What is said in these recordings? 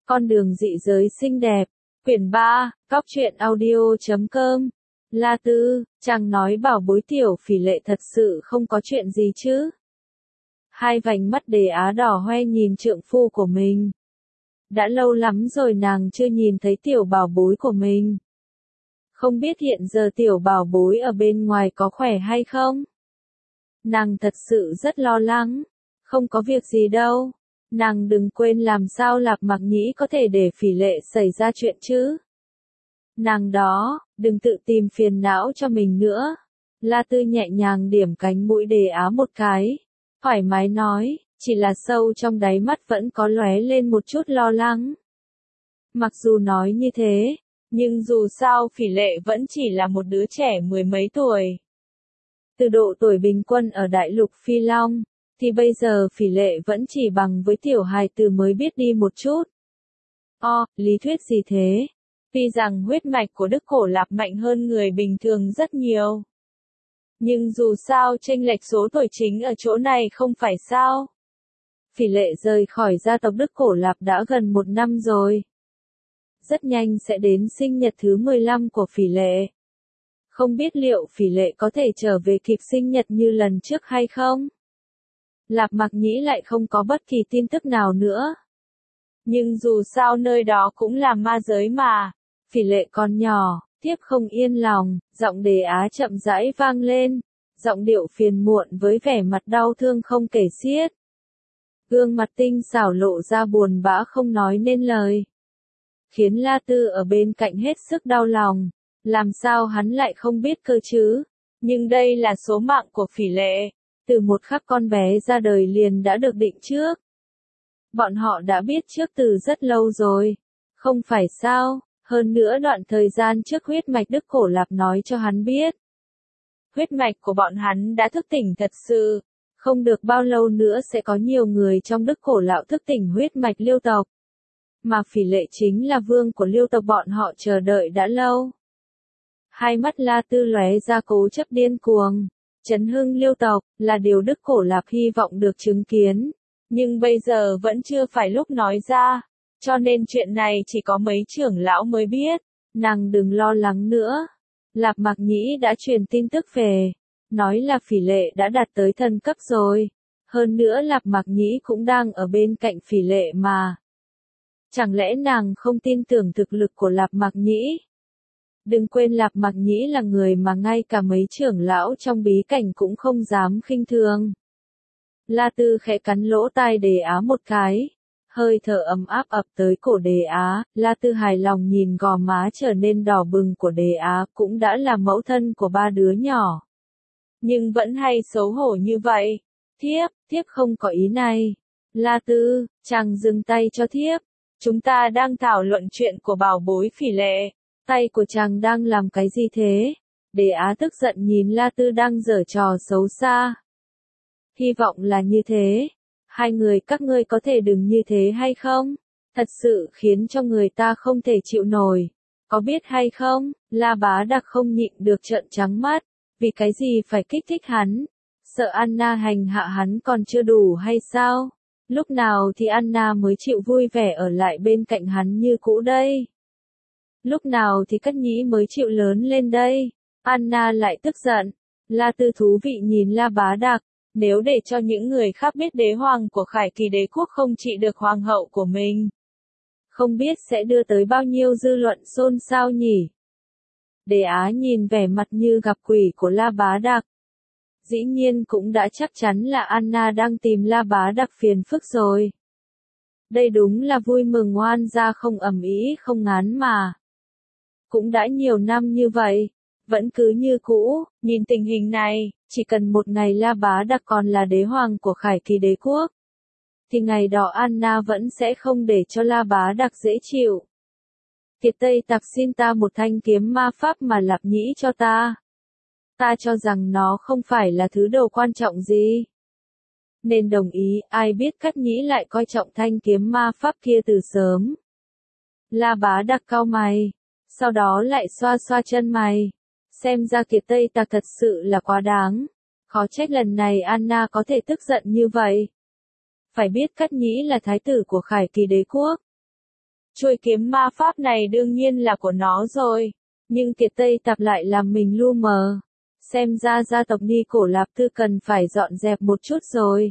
Con đường dị giới xinh đẹp. Quyển 3, cóc truyện audio.com. La Tư, chàng nói bảo bối tiểu Phỉ Lệ thật sự không có chuyện gì chứ? Hai vành mắt Đề Á đỏ hoe nhìn trượng phu của mình. Đã lâu lắm rồi nàng chưa nhìn thấy tiểu bảo bối của mình. Không biết hiện giờ tiểu bảo bối ở bên ngoài có khỏe hay không? Nàng thật sự rất lo lắng. Không có việc gì đâu. Nàng đừng quên làm sao Lạp Mặc Nhĩ có thể để Phỉ Lệ xảy ra chuyện chứ. Nàng đó, đừng tự tìm phiền não cho mình nữa. La Tư nhẹ nhàng điểm cánh mũi Đề Á một cái. Thoải mái nói, chỉ là sâu trong đáy mắt vẫn có lóe lên một chút lo lắng. Mặc dù nói như thế, nhưng dù sao Phỉ Lệ vẫn chỉ là một đứa trẻ mười mấy tuổi. Từ độ tuổi bình quân ở đại lục Phi Long, thì bây giờ Phỉ Lệ vẫn chỉ bằng với tiểu hài tử mới biết đi một chút. Lý thuyết gì thế? Tuy rằng huyết mạch của Đức Cổ Lạp mạnh hơn người bình thường rất nhiều. Nhưng dù sao chênh lệch số tuổi chính ở chỗ này không phải sao? Phỉ Lệ rời khỏi gia tộc Đức Cổ Lạp đã gần 1 năm rồi. Rất nhanh sẽ đến sinh nhật thứ 15 của Phỉ Lệ. Không biết liệu Phỉ Lệ có thể trở về kịp sinh nhật như lần trước hay không? Lạp Mặc Nhĩ lại không có bất kỳ tin tức nào nữa. Nhưng dù sao nơi đó cũng là ma giới mà. Phỉ Lệ còn nhỏ, tiếp không yên lòng, giọng Đề Á chậm rãi vang lên. Giọng điệu phiền muộn với vẻ mặt đau thương không kể xiết. Gương mặt tinh xảo lộ ra buồn bã không nói nên lời. Khiến La Tư ở bên cạnh hết sức đau lòng. Làm sao hắn lại không biết cơ chứ? Nhưng đây là số mạng của Phỉ Lệ. Từ một khắc con bé ra đời liền đã được định trước. Bọn họ đã biết trước từ rất lâu rồi. Không phải sao? Hơn nữa đoạn thời gian trước huyết mạch Đức Cổ Lạp nói cho hắn biết. Huyết mạch của bọn hắn đã thức tỉnh thật sự. Không được bao lâu nữa sẽ có nhiều người trong Đức Cổ Lạp thức tỉnh huyết mạch Liêu tộc. Mà Phỉ Lệ chính là vương của Liêu tộc bọn họ chờ đợi đã lâu. Hai mắt La Tư lóe ra cố chấp điên cuồng. Chấn hưng Liêu tộc là điều Đức Cổ Lạp hy vọng được chứng kiến. Nhưng bây giờ vẫn chưa phải lúc nói ra. Cho nên chuyện này chỉ có mấy trưởng lão mới biết. Nàng đừng lo lắng nữa. Lạp Mặc Nhĩ đã truyền tin tức về. Nói là Phỉ Lệ đã đạt tới thần cấp rồi. Hơn nữa Lạp Mặc Nhĩ cũng đang ở bên cạnh Phỉ Lệ mà. Chẳng lẽ nàng không tin tưởng thực lực của Lạp Mặc Nhĩ? Đừng quên Lạp Mặc Nhĩ là người mà ngay cả mấy trưởng lão trong bí cảnh cũng không dám khinh thường. La Tư khẽ cắn lỗ tai Đề Á một cái. Hơi thở ấm áp ập tới cổ Đề Á, La Tư hài lòng nhìn gò má trở nên đỏ bừng của Đề Á, cũng đã là mẫu thân của 3 đứa nhỏ. Nhưng vẫn hay xấu hổ như vậy. Thiếp không có ý này. La Tư, chàng dừng tay cho thiếp. Chúng ta đang thảo luận chuyện của bảo bối Phỉ Lệ. Tay của chàng đang làm cái gì thế? Đề Á tức giận nhìn La Tư đang giở trò xấu xa. Hy vọng là như thế. Hai người các ngươi có thể đừng như thế hay không? Thật sự khiến cho người ta không thể chịu nổi. Có biết hay không? La Bá Đặc không nhịn được trợn trắng mắt. Vì cái gì phải kích thích hắn? Sợ Anna hành hạ hắn còn chưa đủ hay sao? Lúc nào thì Anna mới chịu vui vẻ ở lại bên cạnh hắn như cũ đây? Lúc nào thì Cát Nhĩ mới chịu lớn lên đây? Anna lại tức giận. La Tư thú vị nhìn La Bá Đặc. Nếu để cho những người khác biết đế hoàng của Khải Kỳ đế quốc không trị được hoàng hậu của mình, không biết sẽ đưa tới bao nhiêu dư luận xôn xao nhỉ? Đề Á nhìn vẻ mặt như gặp quỷ của La Bá Đặc. Dĩ nhiên cũng đã chắc chắn là Anna đang tìm La Bá Đặc phiền phức rồi. Đây đúng là vui mừng oan gia không ầm ĩ không ngán mà. Cũng đã nhiều năm như vậy, vẫn cứ như cũ, nhìn tình hình này, chỉ cần một ngày La Bá Đặc còn là đế hoàng của Khải Kỳ đế quốc, thì ngày đó Anna vẫn sẽ không để cho La Bá Đặc dễ chịu. Kiệt Tây Tặc xin ta một thanh kiếm ma pháp mà Lạp Nhĩ cho ta. Ta cho rằng nó không phải là thứ đồ quan trọng gì. Nên đồng ý, ai biết Cát Nhĩ lại coi trọng thanh kiếm ma pháp kia từ sớm. La Bá Đặc cau mày, sau đó lại xoa xoa chân mày. Xem ra Kiệt Tây Tặc thật sự là quá đáng. Khó trách lần này Anna có thể tức giận như vậy. Phải biết Cát Nhĩ là thái tử của Khải Kỳ đế quốc. Chuôi kiếm ma pháp này đương nhiên là của nó rồi. Nhưng Kiệt Tây Tạp lại làm mình lu mờ. Xem ra gia tộc Ni Cổ Lạp Tư cần phải dọn dẹp một chút rồi.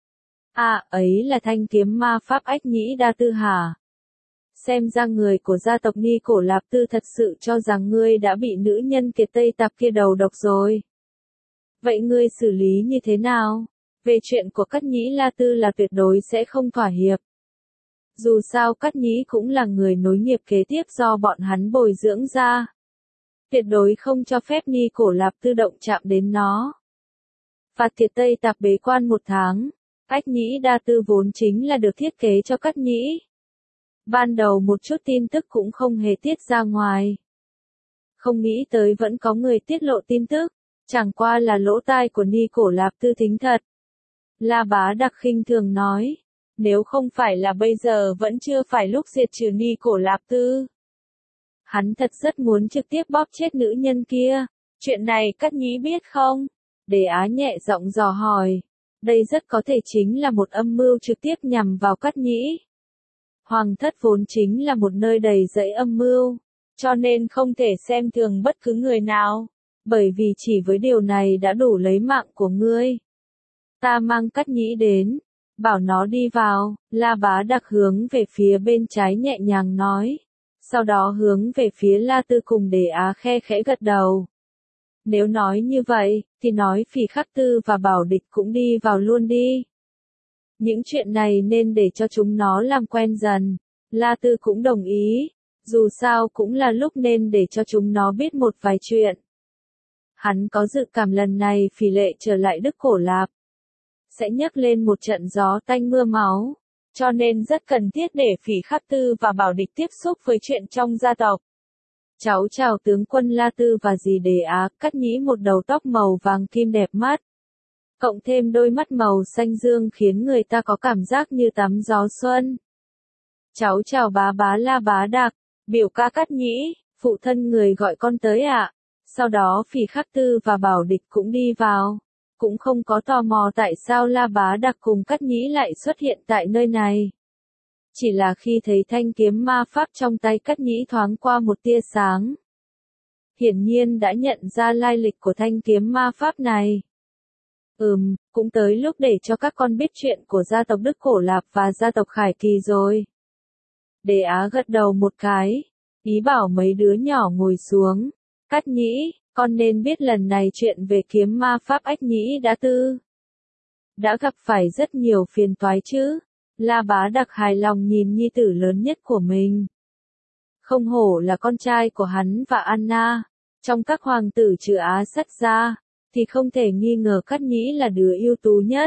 À, ấy là thanh kiếm ma pháp Ách Nhĩ Đa Tư hả? Xem ra người của gia tộc Ni Cổ Lạp Tư thật sự cho rằng ngươi đã bị nữ nhân Kiệt Tây Tạp kia đầu độc rồi. Vậy ngươi xử lý như thế nào? Về chuyện của Cát Nhĩ La Tư là tuyệt đối sẽ không thỏa hiệp. Dù sao Cát Nhĩ cũng là người nối nghiệp kế tiếp do bọn hắn bồi dưỡng ra. Tuyệt đối không cho phép Ni Cổ Lạp Tư động chạm đến nó. Phạt Kiệt Tây Tạp bế quan 1 tháng. Ách Nhĩ Đa Tư vốn chính là được thiết kế cho Cát Nhĩ. Ban đầu một chút tin tức cũng không hề tiết ra ngoài. Không nghĩ tới vẫn có người tiết lộ tin tức, chẳng qua là lỗ tai của Ni Cổ Lạp Tư thính thật. La Bá Đặc khinh thường nói, nếu không phải là bây giờ vẫn chưa phải lúc diệt trừ Ni Cổ Lạp Tư. Hắn thật rất muốn trực tiếp bóp chết nữ nhân kia. Chuyện này Cát Nhĩ biết không? Đề Á nhẹ giọng dò hỏi. Đây rất có thể chính là một âm mưu trực tiếp nhằm vào Cát Nhĩ. Hoàng thất vốn chính là một nơi đầy rẫy âm mưu, cho nên không thể xem thường bất cứ người nào, bởi vì chỉ với điều này đã đủ lấy mạng của ngươi. Ta mang Cát Nhĩ đến, bảo nó đi vào, La Bá Đặc hướng về phía bên trái nhẹ nhàng nói, sau đó hướng về phía La Tư cùng Đề Á khe khẽ gật đầu. Nếu nói như vậy, thì nói Phỉ Khắc Tư và Bảo Địch cũng đi vào luôn đi. Những chuyện này nên để cho chúng nó làm quen dần. La Tư cũng đồng ý. Dù sao cũng là lúc nên để cho chúng nó biết một vài chuyện. Hắn có dự cảm lần này Phỉ Lệ trở lại Đức Cổ Lạp sẽ nhấc lên một trận gió tanh mưa máu. Cho nên rất cần thiết để Phỉ Khắc Tư và Bảo Địch tiếp xúc với chuyện trong gia tộc. Cháu chào tướng quân La Tư và dì Đề Á, Cát Nhĩ một đầu tóc màu vàng kim đẹp mắt. Cộng thêm đôi mắt màu xanh dương khiến người ta có cảm giác như tắm gió xuân. Cháu chào bá bá La Bá Đặc, biểu ca Cát Nhĩ, phụ thân người gọi con tới ạ. Sau đó Phỉ Khắc Tư và Bảo Địch cũng đi vào. Cũng không có tò mò tại sao La Bá Đặc cùng Cát Nhĩ lại xuất hiện tại nơi này. Chỉ là khi thấy thanh kiếm ma pháp trong tay Cát Nhĩ thoáng qua một tia sáng. Hiển nhiên đã nhận ra lai lịch của thanh kiếm ma pháp này. Cũng tới lúc để cho các con biết chuyện của gia tộc Đức Cổ Lạp và gia tộc Khải Kỳ rồi. Đề Á gật đầu một cái, ý bảo mấy đứa nhỏ ngồi xuống. Cát Nhĩ, con nên biết lần này chuyện về kiếm ma pháp Ách Nhĩ Đa Tư đã gặp phải rất nhiều phiền toái chứ. La Bá Đặc hài lòng nhìn nhi tử lớn nhất của mình. Không hổ là con trai của hắn và Anna. Trong các hoàng tử trừ Á Sắt ra, thì không thể nghi ngờ Cát Nhĩ là đứa ưu tú nhất.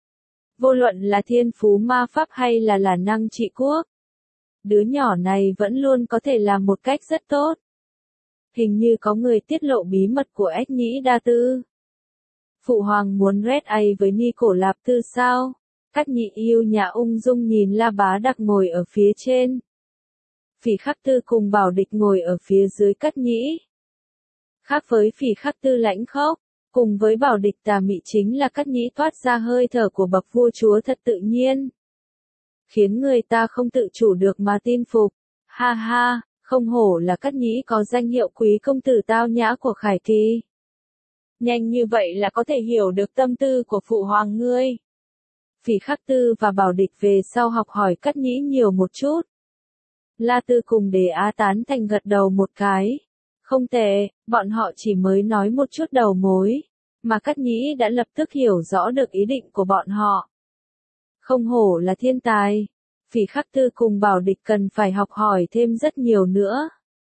Vô luận là thiên phú ma pháp hay là năng trị quốc. Đứa nhỏ này vẫn luôn có thể làm một cách rất tốt. Hình như có người tiết lộ bí mật của Ách Nhĩ Đa Tư. Phụ hoàng muốn red A với Ni Cổ Lạp Tư sao? Cát Nhĩ yêu nhã ung dung nhìn La Bá Đặc ngồi ở phía trên. Phỉ Khắc Tư cùng Bảo Địch ngồi ở phía dưới Cát Nhĩ. Khác với Phỉ Khắc Tư lãnh khốc, cùng với Bảo Địch tà mị chính là Cát Nhĩ toát ra hơi thở của bậc vua chúa thật tự nhiên. Khiến người ta không tự chủ được mà tin phục. Ha ha, không hổ là Cát Nhĩ có danh hiệu quý công tử tao nhã của Khải Kỳ. Nhanh như vậy là có thể hiểu được tâm tư của phụ hoàng ngươi. Phỉ Khắc Tư và Bảo Địch về sau học hỏi Cát Nhĩ nhiều một chút. La Tư cùng Đề Á tán thành gật đầu một cái. Không tệ, bọn họ chỉ mới nói một chút đầu mối, mà Cát Nhĩ đã lập tức hiểu rõ được ý định của bọn họ. Không hổ là thiên tài. Phỉ Khắc Tư cùng Bảo Địch cần phải học hỏi thêm rất nhiều nữa.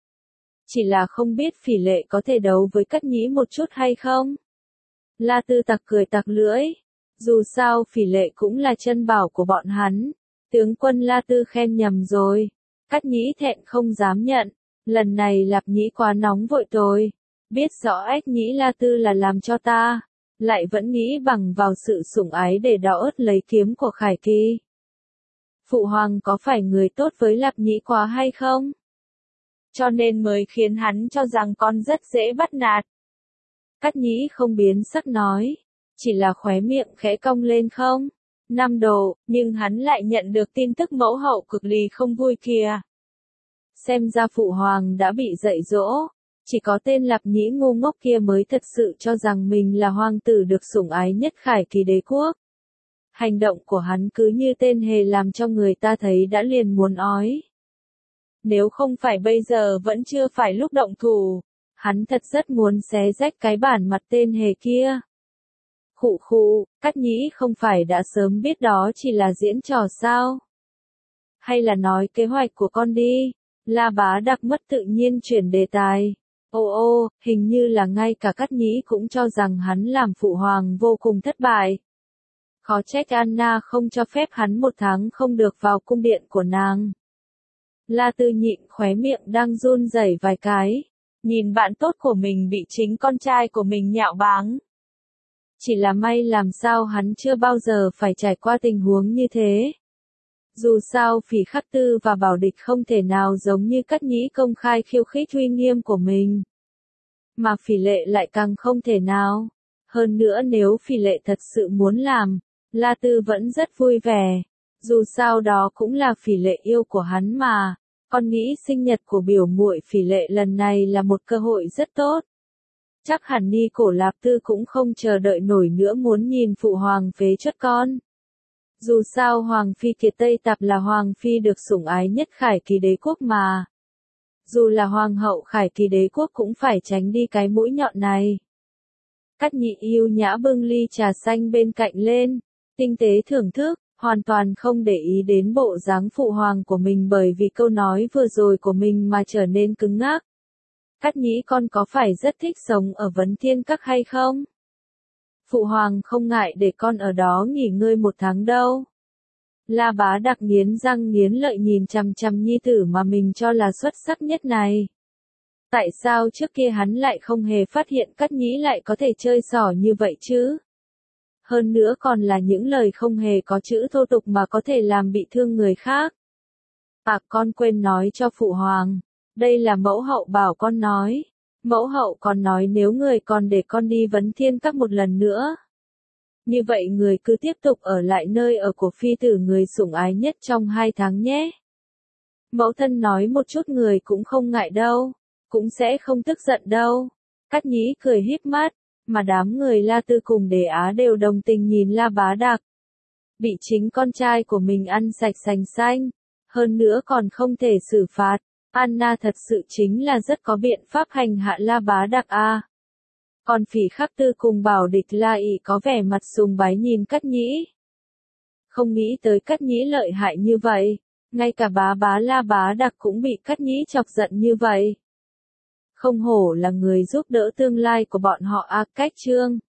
Chỉ là không biết Phỉ Lệ có thể đấu với Cát Nhĩ một chút hay không? La Tư tặc cười tặc lưỡi. Dù sao Phỉ Lệ cũng là chân bảo của bọn hắn. Tướng quân La Tư khen nhầm rồi. Cát Nhĩ thẹn không dám nhận. Lần này Lạp Nhĩ quá nóng vội rồi. Biết rõ Ách Nhĩ La Tư là làm cho ta. Lại vẫn nghĩ bằng vào sự sủng ái để đọ ớt lấy kiếm của Khải Kỳ. Phụ hoàng có phải người tốt với Lạp Nhĩ quá hay không? Cho nên mới khiến hắn cho rằng con rất dễ bắt nạt. Cát Nhĩ không biến sắc nói. Chỉ là khóe miệng khẽ cong lên không? 5 độ, nhưng hắn lại nhận được tin tức mẫu hậu cực lì không vui kìa. Xem ra phụ hoàng đã bị dạy dỗ. Chỉ có tên Lạp Nhĩ ngu ngốc kia mới thật sự cho rằng mình là hoàng tử được sủng ái nhất Khải Kỳ đế quốc. Hành động của hắn cứ như tên hề làm cho người ta thấy đã liền muốn ói. Nếu không phải bây giờ vẫn chưa phải lúc động thủ, hắn thật rất muốn xé rách cái bản mặt tên hề kia. Khụ khụ, Cát Nhĩ không phải đã sớm biết đó chỉ là diễn trò sao? Hay là nói kế hoạch của con đi? La Bá Đặc mất tự nhiên chuyển đề tài. Ô, hình như là ngay cả Cát Nhĩ cũng cho rằng hắn làm phụ hoàng vô cùng thất bại. Khó trách Anna không cho phép hắn 1 tháng không được vào cung điện của nàng. La Tư nhịn khóe miệng đang run rẩy vài cái, nhìn bạn tốt của mình bị chính con trai của mình nhạo báng. Chỉ là may làm sao hắn chưa bao giờ phải trải qua tình huống như thế. Dù sao Phỉ Khắc Tư và Bảo Địch không thể nào giống như Cát Nhĩ công khai khiêu khích uy nghiêm của mình. Mà Phỉ Lệ lại càng không thể nào. Hơn nữa nếu Phỉ Lệ thật sự muốn làm, La Tư vẫn rất vui vẻ. Dù sao đó cũng là Phỉ Lệ yêu của hắn mà. Con nghĩ sinh nhật của biểu muội Phỉ Lệ lần này là một cơ hội rất tốt. Chắc hẳn Ni Cổ Lạp Tư cũng không chờ đợi nổi nữa muốn nhìn phụ hoàng phế truất con. Dù sao Hoàng Phi Kiệt Tây Tạp là Hoàng Phi được sủng ái nhất Khải Kỳ đế quốc mà. Dù là Hoàng hậu Khải Kỳ đế quốc cũng phải tránh đi cái mũi nhọn này. Cát Nhĩ yêu nhã bưng ly trà xanh bên cạnh lên, tinh tế thưởng thức, hoàn toàn không để ý đến bộ dáng phụ hoàng của mình bởi vì câu nói vừa rồi của mình mà trở nên cứng ngắc. Cát Nhĩ con có phải rất thích sống ở Vấn Thiên Các hay không? Phụ hoàng không ngại để con ở đó nghỉ ngơi 1 tháng đâu. La Bá Đặc nghiến răng nghiến lợi nhìn chằm chằm nhi tử mà mình cho là xuất sắc nhất này. Tại sao trước kia hắn lại không hề phát hiện Cát Nhĩ lại có thể chơi xỏ như vậy chứ? Hơn nữa còn là những lời không hề có chữ thô tục mà có thể làm bị thương người khác. Con quên nói cho phụ hoàng. Đây là mẫu hậu bảo con nói. Mẫu hậu còn nói nếu người còn để con đi Vấn Thiên Các một lần nữa. Như vậy người cứ tiếp tục ở lại nơi ở của phi tử người sủng ái nhất trong 2 tháng nhé. Mẫu thân nói một chút người cũng không ngại đâu. Cũng sẽ không tức giận đâu. Cát Nhĩ cười híp mắt. Mà đám người La Tư cùng Đề Á đều đồng tình nhìn La Bá Đặc. Bị chính con trai của mình ăn sạch sành xanh. Hơn nữa còn không thể xử phạt. Anna thật sự chính là rất có biện pháp hành hạ La Bá Đặc a. Còn Phỉ Khắc Tư cùng Bảo Địch La ỷ có vẻ mặt sùng bái nhìn Cát Nhĩ. Không nghĩ tới Cát Nhĩ lợi hại như vậy. Ngay cả bá La Bá Đặc cũng bị Cát Nhĩ chọc giận như vậy. Không hổ là người giúp đỡ tương lai của bọn họ a. Cách chương